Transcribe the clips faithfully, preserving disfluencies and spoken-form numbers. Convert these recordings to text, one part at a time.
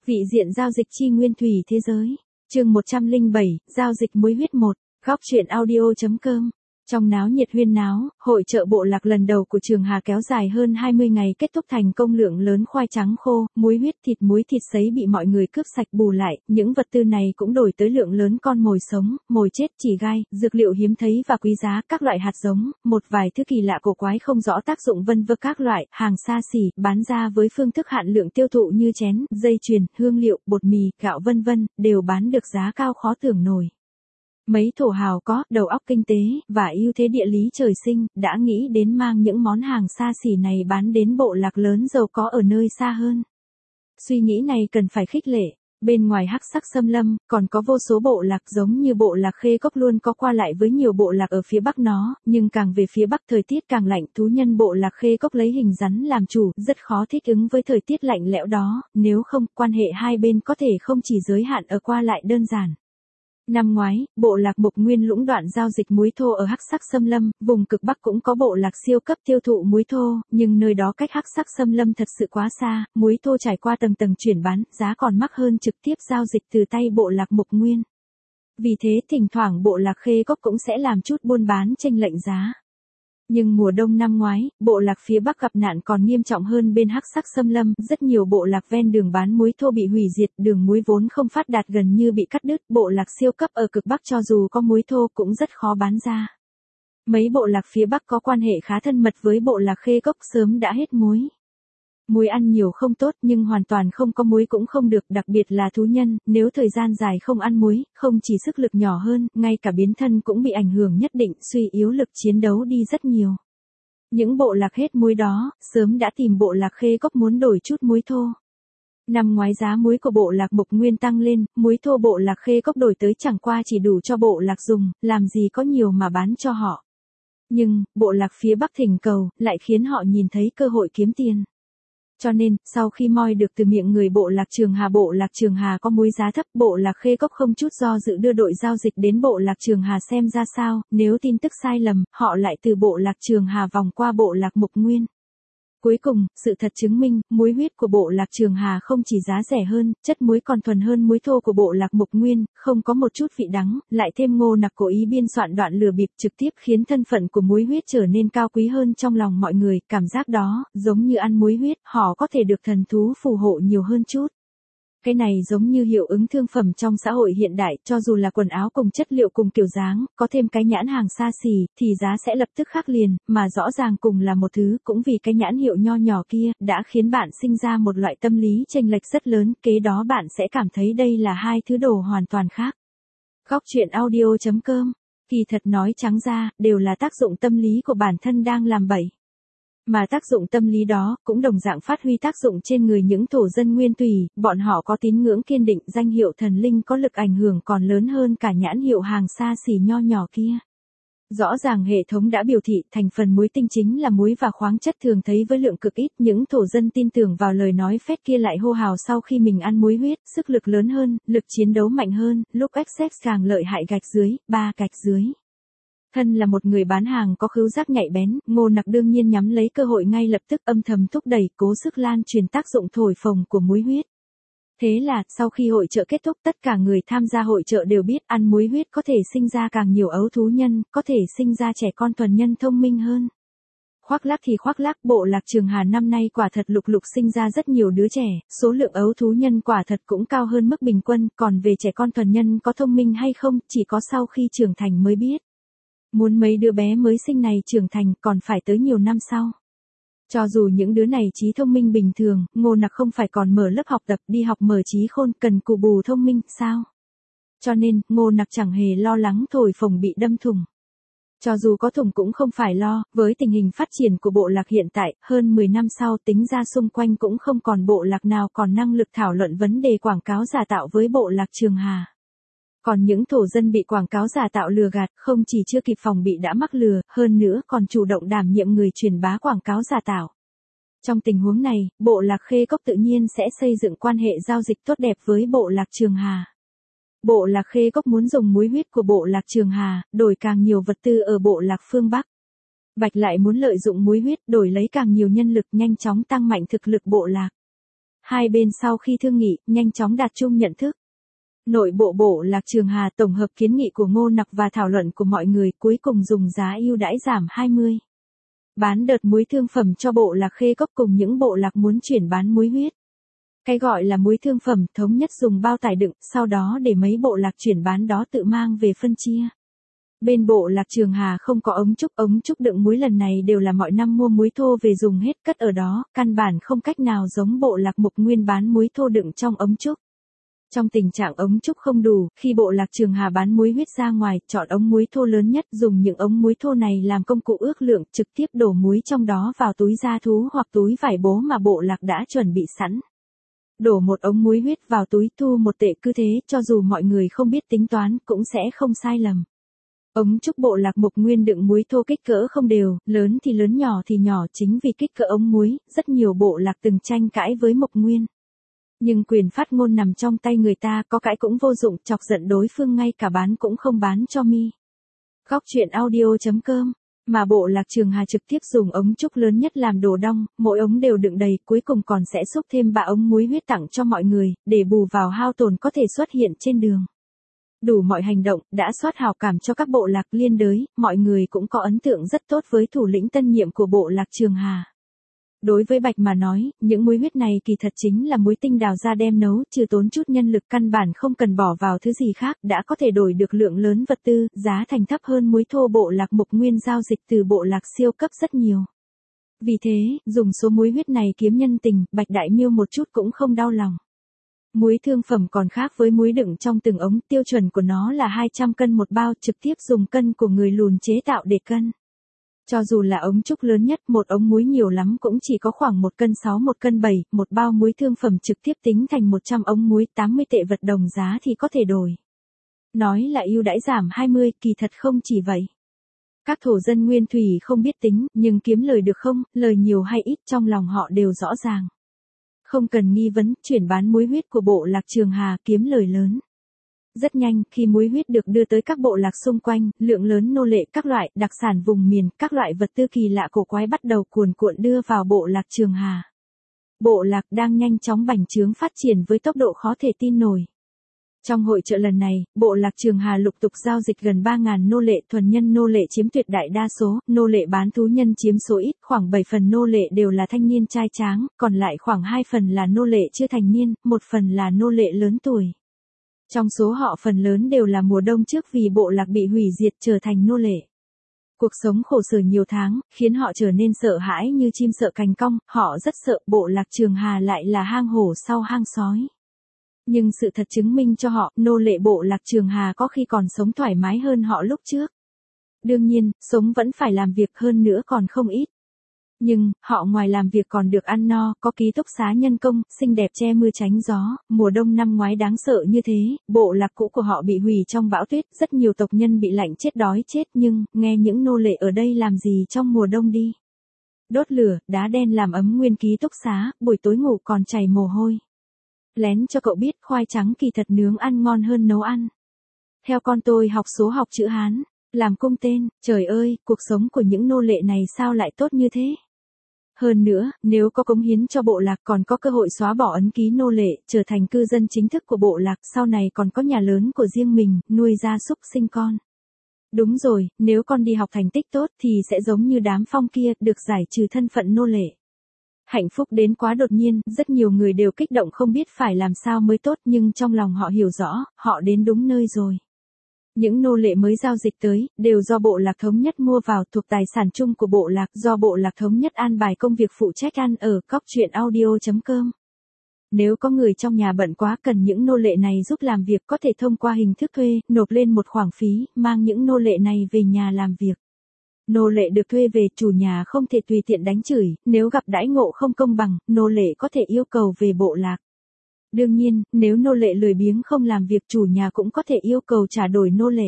Vị diện giao dịch chi nguyên thủy thế giới. Chương một trăm lẻ bảy, giao dịch muối huyết một. Góc truyện audio chấm com. Trong náo nhiệt huyên náo, hội chợ bộ lạc lần đầu của Trường Hà kéo dài hơn hai mươi ngày kết thúc thành công, lượng lớn khoai trắng khô, muối huyết, thịt muối, thịt sấy bị mọi người cướp sạch bù lại, những vật tư này cũng đổi tới lượng lớn con mồi sống, mồi chết, chỉ gai, dược liệu hiếm thấy và quý giá, các loại hạt giống, một vài thứ kỳ lạ cổ quái không rõ tác dụng vân vân, các loại hàng xa xỉ bán ra với phương thức hạn lượng tiêu thụ như chén, dây chuyền, hương liệu, bột mì, gạo vân vân, đều bán được giá cao khó tưởng nổi. Mấy thổ hào có đầu óc kinh tế và ưu thế địa lý trời sinh, đã nghĩ đến mang những món hàng xa xỉ này bán đến bộ lạc lớn giàu có ở nơi xa hơn. Suy nghĩ này cần phải khích lệ. Bên ngoài hắc sắc xâm lâm, còn có vô số bộ lạc giống như bộ lạc Khê Cốc luôn có qua lại với nhiều bộ lạc ở phía bắc nó, nhưng càng về phía bắc thời tiết càng lạnh, thú nhân bộ lạc Khê Cốc lấy hình rắn làm chủ, rất khó thích ứng với thời tiết lạnh lẽo đó, nếu không, quan hệ hai bên có thể không chỉ giới hạn ở qua lại đơn giản. Năm ngoái, bộ lạc Mục Nguyên lũng đoạn giao dịch muối thô ở hắc sắc xâm lâm, vùng cực bắc cũng có bộ lạc siêu cấp tiêu thụ muối thô, nhưng nơi đó cách hắc sắc xâm lâm thật sự quá xa, muối thô trải qua tầng tầng chuyển bán, giá còn mắc hơn trực tiếp giao dịch từ tay bộ lạc Mục Nguyên. Vì thế thỉnh thoảng bộ lạc Khê Cốc cũng sẽ làm chút buôn bán chênh lệch giá. Nhưng mùa đông năm ngoái, bộ lạc phía bắc gặp nạn còn nghiêm trọng hơn bên hắc sắc xâm lâm, rất nhiều bộ lạc ven đường bán muối thô bị hủy diệt, đường muối vốn không phát đạt gần như bị cắt đứt, bộ lạc siêu cấp ở cực bắc cho dù có muối thô cũng rất khó bán ra. Mấy bộ lạc phía bắc có quan hệ khá thân mật với bộ lạc Khê Cốc sớm đã hết muối. Muối ăn nhiều không tốt nhưng hoàn toàn không có muối cũng không được, đặc biệt là thú nhân, nếu thời gian dài không ăn muối, không chỉ sức lực nhỏ hơn, ngay cả biến thân cũng bị ảnh hưởng nhất định, suy yếu lực chiến đấu đi rất nhiều. Những bộ lạc hết muối đó, sớm đã tìm bộ lạc Khê Cốc muốn đổi chút muối thô. Năm ngoái giá muối của bộ lạc Mục Nguyên tăng lên, muối thô bộ lạc Khê Cốc đổi tới chẳng qua chỉ đủ cho bộ lạc dùng, làm gì có nhiều mà bán cho họ. Nhưng, bộ lạc phía bắc thỉnh cầu, lại khiến họ nhìn thấy cơ hội kiếm tiền. Cho nên, sau khi moi được từ miệng người bộ lạc Trường Hà bộ lạc Trường Hà có muối giá thấp, bộ lạc Khê Cốc không chút do dự đưa đội giao dịch đến bộ lạc Trường Hà xem ra sao, nếu tin tức sai lầm, họ lại từ bộ lạc Trường Hà vòng qua bộ lạc Mục Nguyên. Cuối cùng, sự thật chứng minh, muối huyết của bộ lạc Trường Hà không chỉ giá rẻ hơn, chất muối còn thuần hơn muối thô của bộ lạc Mục Nguyên, không có một chút vị đắng, lại thêm Ngô Nặc cố ý biên soạn đoạn lừa bịp trực tiếp khiến thân phận của muối huyết trở nên cao quý hơn trong lòng mọi người, cảm giác đó, giống như ăn muối huyết, họ có thể được thần thú phù hộ nhiều hơn chút. Cái này giống như hiệu ứng thương phẩm trong xã hội hiện đại, cho dù là quần áo cùng chất liệu cùng kiểu dáng, có thêm cái nhãn hàng xa xỉ, thì giá sẽ lập tức khác liền, mà rõ ràng cùng là một thứ, cũng vì cái nhãn hiệu nho nhỏ kia, đã khiến bạn sinh ra một loại tâm lý chênh lệch rất lớn, kế đó bạn sẽ cảm thấy đây là hai thứ đồ hoàn toàn khác. Góc truyện audio chấm com. Kỳ thật nói trắng ra, đều là tác dụng tâm lý của bản thân đang làm bậy. Mà tác dụng tâm lý đó, cũng đồng dạng phát huy tác dụng trên người những thổ dân nguyên thủy, bọn họ có tín ngưỡng kiên định, danh hiệu thần linh có lực ảnh hưởng còn lớn hơn cả nhãn hiệu hàng xa xỉ nho nhỏ kia. Rõ ràng hệ thống đã biểu thị thành phần muối tinh chính là muối và khoáng chất thường thấy với lượng cực ít, những thổ dân tin tưởng vào lời nói phét kia lại hô hào sau khi mình ăn muối huyết, sức lực lớn hơn, lực chiến đấu mạnh hơn, lúc access càng lợi hại gạch dưới, ba gạch dưới. Thân là một người bán hàng có khứu giác nhạy bén, Ngô Nặc đương nhiên nhắm lấy cơ hội ngay lập tức âm thầm thúc đẩy cố sức lan truyền tác dụng thổi phồng của muối huyết. Thế là, sau khi hội chợ kết thúc tất cả người tham gia hội chợ đều biết ăn muối huyết có thể sinh ra càng nhiều ấu thú nhân, có thể sinh ra trẻ con thuần nhân thông minh hơn. Khoác lác thì khoác lác, bộ lạc Trường Hà năm nay quả thật lục lục sinh ra rất nhiều đứa trẻ, số lượng ấu thú nhân quả thật cũng cao hơn mức bình quân, còn về trẻ con thuần nhân có thông minh hay không, chỉ có sau khi trưởng thành mới biết. Muốn mấy đứa bé mới sinh này trưởng thành còn phải tới nhiều năm sau. Cho dù những đứa này trí thông minh bình thường, Ngô Nặc không phải còn mở lớp học tập đi học mở trí khôn cần cù bù thông minh, sao? Cho nên, Ngô Nặc chẳng hề lo lắng thổi phồng bị đâm thủng. Cho dù có thủng cũng không phải lo, với tình hình phát triển của bộ lạc hiện tại, hơn mười năm sau tính ra xung quanh cũng không còn bộ lạc nào còn năng lực thảo luận vấn đề quảng cáo giả tạo với bộ lạc Trường Hà. Còn những thổ dân bị quảng cáo giả tạo lừa gạt, không chỉ chưa kịp phòng bị đã mắc lừa, hơn nữa còn chủ động đảm nhiệm người truyền bá quảng cáo giả tạo. Trong tình huống này, bộ lạc Khê Cốc tự nhiên sẽ xây dựng quan hệ giao dịch tốt đẹp với bộ lạc Trường Hà. Bộ lạc Khê Cốc muốn dùng muối huyết của bộ lạc Trường Hà, đổi càng nhiều vật tư ở bộ lạc phương Bắc. Bạch lại muốn lợi dụng muối huyết đổi lấy càng nhiều nhân lực nhanh chóng tăng mạnh thực lực bộ lạc. Hai bên sau khi thương nghị, nhanh chóng đạt chung nhận thức. Nội bộ bộ lạc Trường Hà tổng hợp kiến nghị của Ngô Nặc và thảo luận của mọi người, cuối cùng dùng giá ưu đãi giảm hai mươi. Bán đợt muối thương phẩm cho bộ lạc Khê Cốc cùng những bộ lạc muốn chuyển bán muối huyết. Cái gọi là muối thương phẩm thống nhất dùng bao tải đựng, sau đó để mấy bộ lạc chuyển bán đó tự mang về phân chia. Bên bộ lạc Trường Hà không có ống trúc, ống trúc đựng muối lần này đều là mọi năm mua muối thô về dùng hết cất ở đó, căn bản không cách nào giống bộ lạc Mục Nguyên bán muối thô đựng trong ống trúc. Trong tình trạng ống trúc không đủ, khi bộ lạc Trường Hà bán muối huyết ra ngoài, chọn ống muối thô lớn nhất, dùng những ống muối thô này làm công cụ ước lượng, trực tiếp đổ muối trong đó vào túi da thú hoặc túi vải bố mà bộ lạc đã chuẩn bị sẵn. Đổ một ống muối huyết vào túi thu một tệ, cứ thế, cho dù mọi người không biết tính toán, cũng sẽ không sai lầm. Ống trúc bộ lạc Mục Nguyên đựng muối thô kích cỡ không đều, lớn thì lớn nhỏ thì nhỏ, chính vì kích cỡ ống muối, rất nhiều bộ lạc từng tranh cãi với Mục Nguyên. Nhưng quyền phát ngôn nằm trong tay người ta, có cãi cũng vô dụng, chọc giận đối phương ngay cả bán cũng không bán cho mi. Góc truyện audio chấm com. Mà bộ lạc Trường Hà trực tiếp dùng ống trúc lớn nhất làm đồ đong, mỗi ống đều đựng đầy, cuối cùng còn sẽ xúc thêm ba ống muối huyết tặng cho mọi người, để bù vào hao tổn có thể xuất hiện trên đường. Đủ mọi hành động, đã soát hào cảm cho các bộ lạc liên đới, mọi người cũng có ấn tượng rất tốt với thủ lĩnh tân nhiệm của bộ lạc Trường Hà. Đối với Bạch mà nói, những muối huyết này kỳ thật chính là muối tinh đào ra đem nấu, trừ tốn chút nhân lực căn bản không cần bỏ vào thứ gì khác, đã có thể đổi được lượng lớn vật tư, giá thành thấp hơn muối thô bộ lạc Mục Nguyên giao dịch từ bộ lạc siêu cấp rất nhiều. Vì thế, dùng số muối huyết này kiếm nhân tình, Bạch Đại Miêu một chút cũng không đau lòng. Muối thương phẩm còn khác với muối đựng trong từng ống, tiêu chuẩn của nó là hai trăm cân một bao, trực tiếp dùng cân của người lùn chế tạo để cân. Cho dù là ống trúc lớn nhất, một ống muối nhiều lắm cũng chỉ có khoảng một cân sáu một cân bảy, một bao muối thương phẩm trực tiếp tính thành một trăm ống muối tám mươi tệ vật đồng giá thì có thể đổi. Nói là ưu đãi giảm hai mươi, kỳ thật không chỉ vậy. Các thổ dân nguyên thủy không biết tính, nhưng kiếm lời được không, lời nhiều hay ít trong lòng họ đều rõ ràng. Không cần nghi vấn, chuyển bán muối huyết của bộ lạc Trường Hà kiếm lời lớn. Rất nhanh, khi muối huyết được đưa tới các bộ lạc xung quanh, lượng lớn nô lệ các loại, đặc sản vùng miền, các loại vật tư kỳ lạ cổ quái bắt đầu cuồn cuộn đưa vào bộ lạc Trường Hà. Bộ lạc đang nhanh chóng bành trướng phát triển với tốc độ khó thể tin nổi. Trong hội chợ lần này, bộ lạc Trường Hà lục tục giao dịch gần ba nghìn nô lệ, thuần nhân nô lệ chiếm tuyệt đại đa số, nô lệ bán thú nhân chiếm số ít, khoảng bảy phần nô lệ đều là thanh niên trai tráng, còn lại khoảng hai phần là nô lệ chưa thành niên, một phần là nô lệ lớn tuổi. Trong số họ phần lớn đều là mùa đông trước vì bộ lạc bị hủy diệt trở thành nô lệ. Cuộc sống khổ sở nhiều tháng, khiến họ trở nên sợ hãi như chim sợ cành cong, họ rất sợ bộ lạc Trường Hà lại là hang hổ sau hang sói. Nhưng sự thật chứng minh cho họ, nô lệ bộ lạc Trường Hà có khi còn sống thoải mái hơn họ lúc trước. Đương nhiên, sống vẫn phải làm việc hơn nữa còn không ít. Nhưng, họ ngoài làm việc còn được ăn no, có ký túc xá nhân công, xinh đẹp che mưa tránh gió, mùa đông năm ngoái đáng sợ như thế, bộ lạc cũ của họ bị hủy trong bão tuyết, rất nhiều tộc nhân bị lạnh chết đói chết nhưng, nghe những nô lệ ở đây làm gì trong mùa đông đi. Đốt lửa, đá đen làm ấm nguyên ký túc xá, buổi tối ngủ còn chảy mồ hôi. Lén cho cậu biết khoai trắng kỳ thật nướng ăn ngon hơn nấu ăn. Theo con tôi học số học chữ Hán, làm cung tên, trời ơi, cuộc sống của những nô lệ này sao lại tốt như thế? Hơn nữa, nếu có cống hiến cho bộ lạc còn có cơ hội xóa bỏ ấn ký nô lệ, trở thành cư dân chính thức của bộ lạc, sau này còn có nhà lớn của riêng mình, nuôi gia súc sinh con. Đúng rồi, nếu con đi học thành tích tốt thì sẽ giống như đám Phong kia, được giải trừ thân phận nô lệ. Hạnh phúc đến quá đột nhiên, rất nhiều người đều kích động không biết phải làm sao mới tốt nhưng trong lòng họ hiểu rõ, họ đến đúng nơi rồi. Những nô lệ mới giao dịch tới, đều do bộ lạc thống nhất mua vào thuộc tài sản chung của bộ lạc, do bộ lạc thống nhất an bài công việc phụ trách ăn ở góc truyện audio chấm com. Nếu có người trong nhà bận quá cần những nô lệ này giúp làm việc có thể thông qua hình thức thuê, nộp lên một khoản phí, mang những nô lệ này về nhà làm việc. Nô lệ được thuê về, chủ nhà không thể tùy tiện đánh chửi, nếu gặp đãi ngộ không công bằng, nô lệ có thể yêu cầu về bộ lạc. Đương nhiên, nếu nô lệ lười biếng không làm việc chủ nhà cũng có thể yêu cầu trả đổi nô lệ.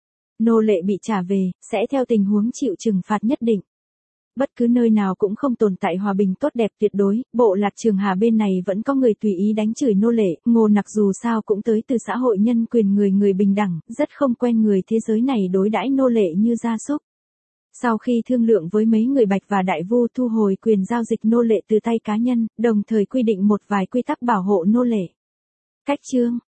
Nô lệ bị trả về, sẽ theo tình huống chịu trừng phạt nhất định. Bất cứ nơi nào cũng không tồn tại hòa bình tốt đẹp tuyệt đối, bộ lạc Trường Hà bên này vẫn có người tùy ý đánh chửi nô lệ, Ngô Nặc dù sao cũng tới từ xã hội nhân quyền người người bình đẳng, rất không quen người thế giới này đối đãi nô lệ như gia súc. Sau khi thương lượng với mấy người Bạch và Đại Vu thu hồi quyền giao dịch nô lệ từ tay cá nhân, đồng thời quy định một vài quy tắc bảo hộ nô lệ. Cách chương